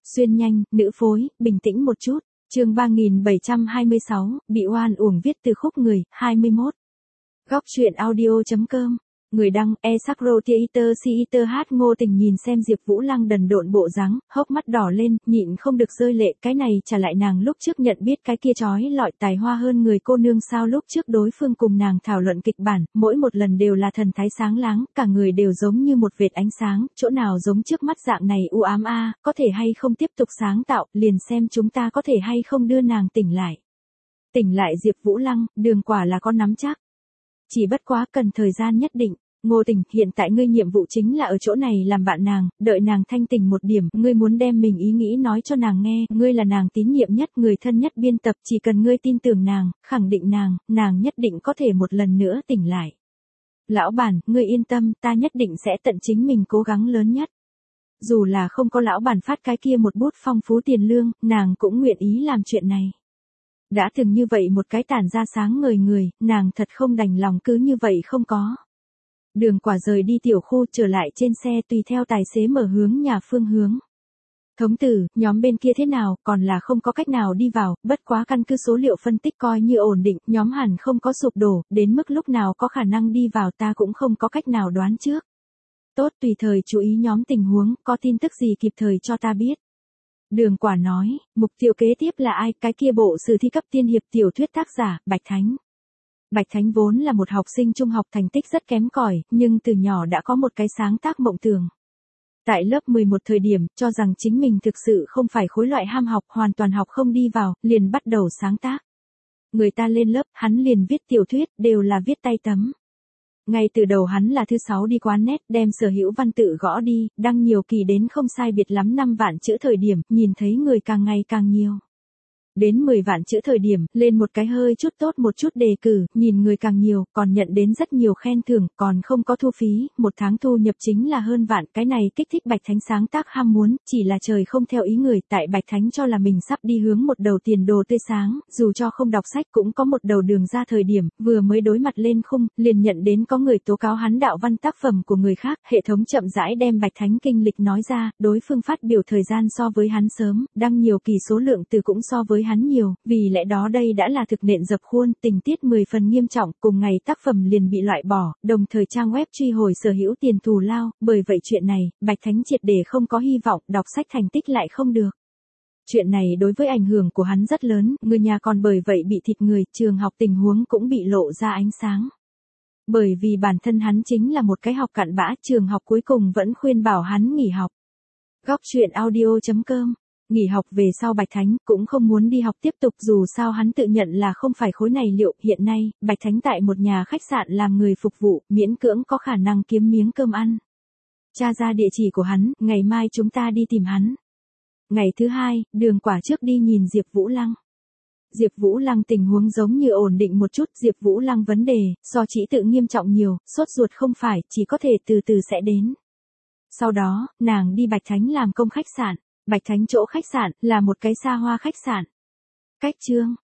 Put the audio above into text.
Xuyên nhanh, nữ phối, bình tĩnh một chút. Chương 3726, bị oan uổng viết từ khúc người, 21. Góc truyện audio.com. Người đăng, Esakro Theater Theater hát Ngô Tình nhìn xem Diệp Vũ Lăng đần độn bộ dáng, hốc mắt đỏ lên, nhịn không được rơi lệ, cái này trả lại nàng lúc trước nhận biết cái kia chói lọi tài hoa hơn người cô nương sao lúc trước đối phương cùng nàng thảo luận kịch bản, mỗi một lần đều là thần thái sáng láng, cả người đều giống như một vệt ánh sáng, chỗ nào giống trước mắt dạng này u ám a, có thể hay không tiếp tục sáng tạo, liền xem chúng ta có thể hay không đưa nàng tỉnh lại. Tỉnh lại Diệp Vũ Lăng, đường quả là có nắm chắc. Chỉ bất quá cần thời gian nhất định. Ngô Tình, hiện tại ngươi nhiệm vụ chính là ở chỗ này làm bạn nàng, đợi nàng thanh tỉnh một điểm, ngươi muốn đem mình ý nghĩ nói cho nàng nghe, ngươi là nàng tín nhiệm nhất, người thân nhất biên tập, chỉ cần ngươi tin tưởng nàng, khẳng định nàng nhất định có thể một lần nữa tỉnh lại. Lão bản, ngươi yên tâm, ta nhất định sẽ tận chính mình cố gắng lớn nhất. Dù là không có lão bản phát cái kia một bút phong phú tiền lương, nàng cũng nguyện ý làm chuyện này. Đã từng như vậy một cái tản ra sáng ngời người, nàng thật không đành lòng cứ như vậy không có. Đường quả rời đi tiểu khu trở lại trên xe tùy theo tài xế mở hướng nhà phương hướng. Thống tử, nhóm bên kia thế nào, còn là không có cách nào đi vào, bất quá căn cứ số liệu phân tích coi như ổn định, nhóm hẳn không có sụp đổ, đến mức lúc nào có khả năng đi vào ta cũng không có cách nào đoán trước. Tốt, tùy thời chú ý nhóm tình huống, có tin tức gì kịp thời cho ta biết. Đường quả nói, mục tiêu kế tiếp là ai, cái kia bộ sử thi cấp tiên hiệp tiểu thuyết tác giả, Bạch Thánh. Bạch Thánh vốn là một học sinh trung học thành tích rất kém cỏi, nhưng từ nhỏ đã có một cái sáng tác mộng tưởng. Tại lớp 11 thời điểm, cho rằng chính mình thực sự không phải khối loại ham học, hoàn toàn học không đi vào, liền bắt đầu sáng tác. Người ta lên lớp, hắn liền viết tiểu thuyết, đều là viết tay tấm. Ngay từ đầu hắn là thứ 6 đi quán net, đem sở hữu văn tự gõ đi, đăng nhiều kỳ đến không sai biệt lắm 5 vạn chữ thời điểm, nhìn thấy người càng ngày càng nhiều. Đến 10 vạn chữ thời điểm, lên một cái hơi chút tốt một chút đề cử, nhìn người càng nhiều, còn nhận đến rất nhiều khen thưởng, còn không có thu phí, một tháng thu nhập chính là hơn vạn, cái này kích thích Bạch Thánh sáng tác ham muốn, chỉ là trời không theo ý người, tại Bạch Thánh cho là mình sắp đi hướng một đầu tiền đồ tươi sáng, dù cho không đọc sách cũng có một đầu đường ra thời điểm, vừa mới đối mặt lên khung, liền nhận đến có người tố cáo hắn đạo văn tác phẩm của người khác, hệ thống chậm rãi đem Bạch Thánh kinh lịch nói ra, đối phương phát biểu thời gian so với hắn sớm, đăng nhiều kỳ số lượng từ cũng so với hắn nhiều, vì lẽ đó đây đã là thực nện dập khuôn, tình tiết 10 phần nghiêm trọng, cùng ngày tác phẩm liền bị loại bỏ, đồng thời trang web truy hồi sở hữu tiền thù lao, bởi vậy chuyện này, Bạch Thánh triệt để không có hy vọng, đọc sách thành tích lại không được. Chuyện này đối với ảnh hưởng của hắn rất lớn, người nhà còn bởi vậy bị thịt người, trường học tình huống cũng bị lộ ra ánh sáng. Bởi vì bản thân hắn chính là một cái học cặn bã, trường học cuối cùng vẫn khuyên bảo hắn nghỉ học. Góc truyện audio.com. Nghỉ học về sau Bạch Thánh cũng không muốn đi học tiếp tục dù sao hắn tự nhận là không phải khối này liệu. Hiện nay, Bạch Thánh tại một nhà khách sạn làm người phục vụ, miễn cưỡng có khả năng kiếm miếng cơm ăn. Tra ra địa chỉ của hắn, ngày mai chúng ta đi tìm hắn. Ngày thứ hai, đường quả trước đi nhìn Diệp Vũ Lăng. Diệp Vũ Lăng tình huống giống như ổn định một chút, Diệp Vũ Lăng vấn đề, so chỉ tự nghiêm trọng nhiều, sốt ruột không phải, chỉ có thể từ từ sẽ đến. Sau đó, nàng đi Bạch Thánh làm công khách sạn. Bạch Thánh chỗ khách sạn, là một cái xa hoa khách sạn. Cách chương,